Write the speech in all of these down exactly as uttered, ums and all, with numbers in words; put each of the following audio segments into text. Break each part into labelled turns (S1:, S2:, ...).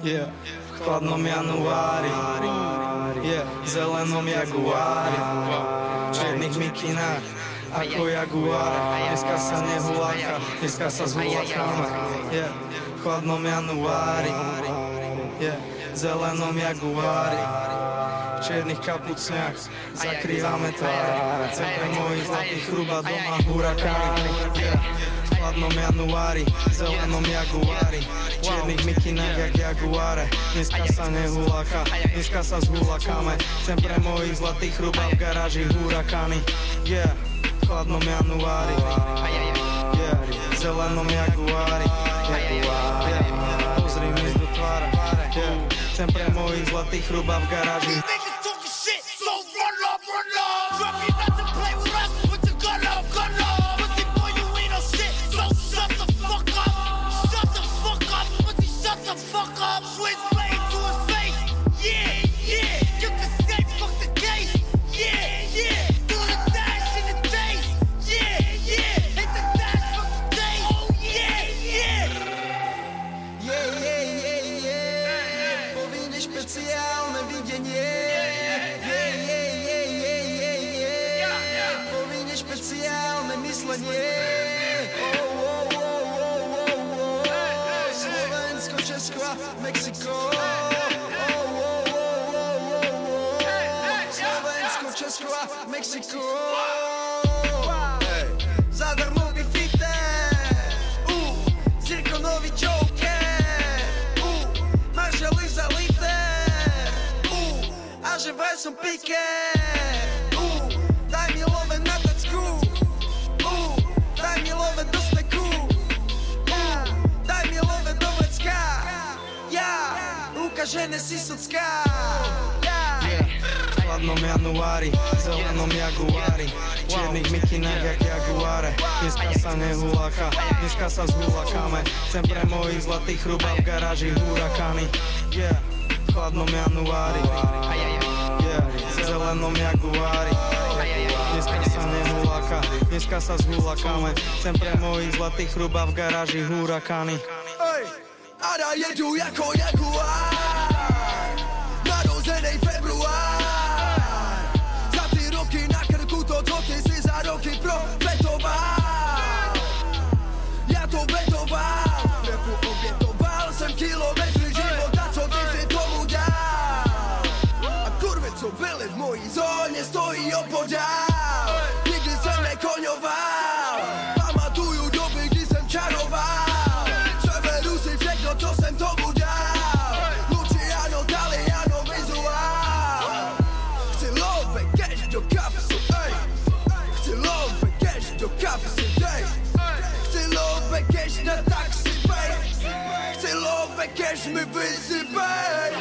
S1: Yeah, v chladnom januári, yeah, v zelenom jaguári, v čiernych mikinách, ako jaguár. Dneska sa nehuláka, dneska sa zhulákame. Yeah, v chladnom januári, yeah, v zelenom jaguári, v čiernych kapucniach zakrývame tváre. Chcem pre mojich zlatých chruba doma hurakány. Yeah, v chladnom januári, v zelenom jaguári, v čiernych mikinách jak jaguáre. Dneska sa nehuláka, dneska sa zhulákame. Chcem pre mojich zlatých chruba v garáži hurakány. Yeah, v chladnom januári, yeah, v zelenom jaguári, yeah, pozri mi do tvára, yeah. Chcem pre mojich zlatých chruba v garáži.
S2: Špeciálne videnie, yeah, yeah, yeah, yeah, yeah, yeah. Povinne špeciálne myslenie. Oh, oh, oh, oh, oh, oh. Slovensko, Česko a Mexiko. Oh, oh, oh, oh, oh. Slovensko, Česko a Mexiko. Hey. Zadarmo bifite, uh, zirkonový joker, uh, maršali zalité. A že vraj som píke, uh, daj mi love na tacku, uh, daj mi love do steku, uh, daj mi love do vlecka, ja, ukážené si socka.
S1: Yeah, v chladnom januári, v zelenom jaguári, v čiernych mikinách jak jaguáre. Dneska sa nehuláka, dneska sa zhulákame. Chcem pre mojich zlatých chruba v garáži hurakány. Yeah, v chladnom januári, yeah, v zelenom jaguári, dneska sa nehuláka, dneska sa zhulákame. Chcem pre mojich zlatých chruba v garáži hurakány.
S2: Ej, a ja jedu jako jaguár, narozenej február. Za ty roky na krku to, čo ty si za roky profetoval. Ja to vetoval, repu obietoval som kilometry života, co ty si tomu dal. A kurve, co byli v mojí zóne, stojí opodál. Nikdy som nekoňoval, pamatujú doby, kdy som čaroval. Severu si všechno, čo som tomu dal. Luciano, Taliano, vizuál. Chci love cash do kapsy, ej. Chci love cash do kapsy, ej. Chci love cash na taxi, ej. Chci love cash mi vysypej.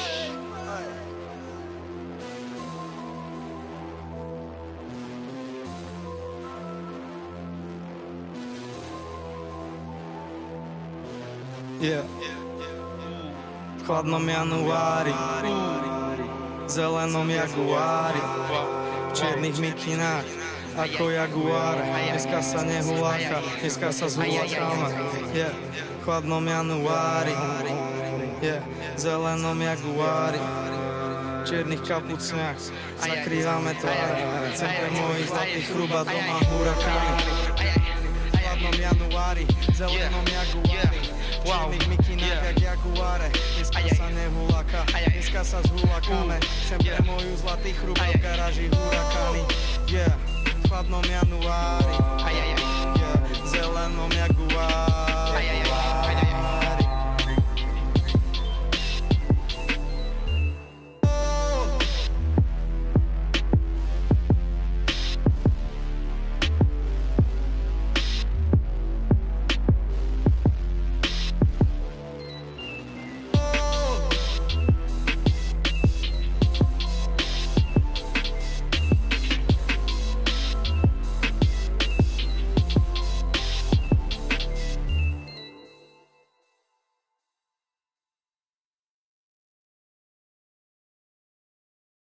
S1: Yeah, v chladnom januári, v zelenom jaguári, v čiernych mikinách, ako jaguár. Dneska sa nehuláka, dneska sa zhulákame. Yeah, v chladnom januári, yeah, v zelenom jaguári, v čiernych kapucniach zakrývame tváre. Chcem pre mojich zlatých chruba doma hurakány. V chladnom januári, v zelenom jaguári, v čiernych mikinách jak jaguáre. Dneska sa nehuláka, dneska sa zhulákame. Chcem pre moju zlatých chruba v garáži hurakány. Yeah, v chladnom januári, yeah, v zelenom jaguári.